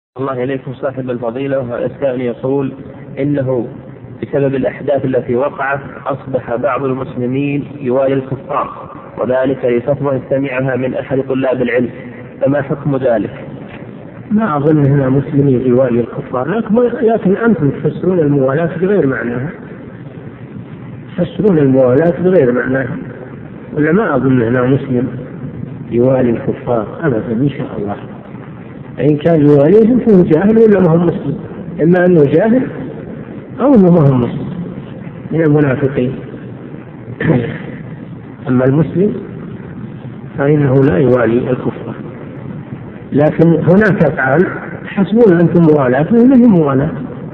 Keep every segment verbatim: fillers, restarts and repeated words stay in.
الله إليكم صاحب الفضيلة. والسائل يقول إنه بسبب الأحداث التي وقعت أصبح بعض المسلمين يوالي الكفار، وذلك لفتوى سمعها من أحد طلاب العلم، فما حكم ذلك؟ ما أظن هنا مسلمين يوالي الكفار، لكن أنتم تفسرون الموالاة بغير معناها، تفسرون الموالاة بغير معناها، ولا ما أظن هنا مسلم يوالي الكفار أبدا إن شاء الله. إن كان يواليهم فهو جاهل ولا ما هو مسلم، إما أنه جاهل أو أنه ما هو مسلم من المنافقين. أما المسلم فإنه لا يوالي الكفار، لكن هناك أفعال تحسبون أنتم موالاة ولا هي موالاة،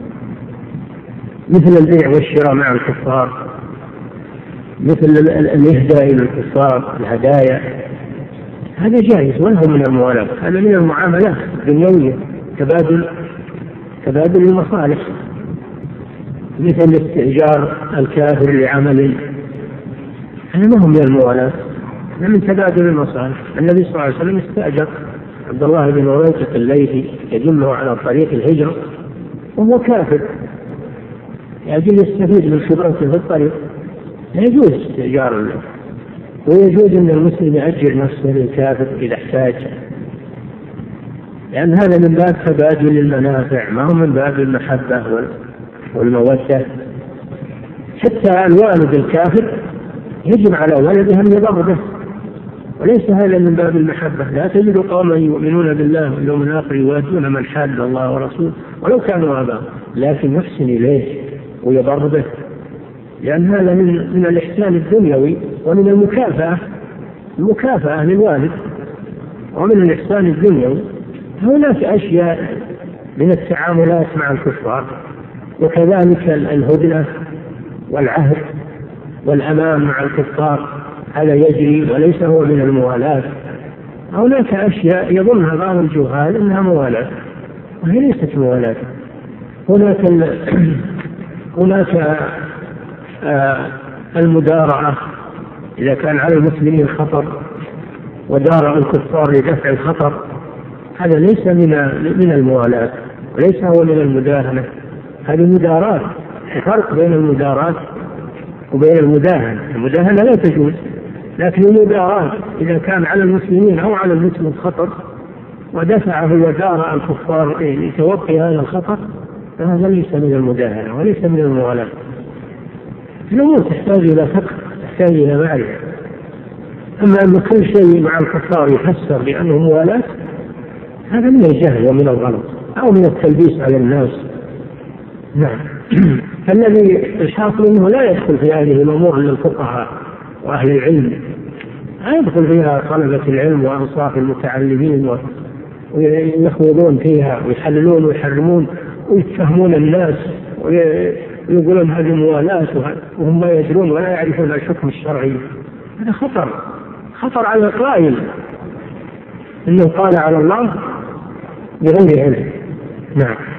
مثل البيع والشراء مع الكفار، مثل الإهداء إلى الكفار الهدايا، هذا جائز ولا هو من الموالاة، هذا من المعاملات الدنيوية، تبادل تبادل المصالح، مثل استئجار الكافر لعمل، هذا ما هو من الموالاة، هذا من تبادل المصالح. النبي صلى الله عليه وسلم استأجر عبد الله بن رويثة الليثي يدله على طريق الهجرة وهو كافر، يجب يستفيد من خبرته في الطريق، يجوز استئجار له، ويجوز أن المسلم يأجر نفسه للكافر إذا احتاج، لأن هذا من باب تبادل المنافع، ما هو من باب المحبة والمودة. حتى الوالد الكافر يجب على ولده أن يبر به، وليس هذا من باب المحبة. لا تجد قوما يؤمنون بالله واليوم الآخر يوادون من حاد الله ورسوله ولو كانوا آباءهم، لكن يحسن إليه ويبر به، لأن هذا من من الإحسان الدنيوي ومن المكافأة المكافأة للوالد، ومن الإحسان الدنيوي. هناك أشياء من التعاملات مع الكفار، وكذلك الهدنة والعهد والأمان مع الكفار، هذا يجري وليس هو من الموالاة. هناك أشياء يظنها بعض الجهال أنها موالاة وهي ليست موالاة. هناك هناك آه المدارعة، إذا كان على المسلمين خطر ودارع الكفار لدفع الخطر، هذا ليس من من الموالاة وليس هو من المداهنة، هذه مدارات. فرق بين المدارات وبين المداهنة. المداهنة لا تجوز، لكن المدارات إذا كان على المسلمين أو على المسلم خطر ودفعه ودارع الكفار لتوقي هذا الخطر، فهذا ليس من المداهنة وليس من الموالاة. الأمور تحتاج إلى فقه، تحتاج إلى معرفة. أما أن كل شيء مع الكفار يفسر بأنه موالاة، هذا من الجهل ومن الغلط أو من التلبيس على الناس. نعم. فالذي الحاصل أنه لا يدخل في هذه الأمور إلا الفقهاء وأهل العلم، لا يدخل فيها طلبة العلم وأنصاف المتعلمين ويخوضون فيها ويحللون ويحرمون ويتفهمون الناس ويقولون هذه موالاة وهم لا يدرون ولا يعرفون الحكم الشرعي. هذا خطر، خطر على القائل إنه قال على الله بغير علم. نعم.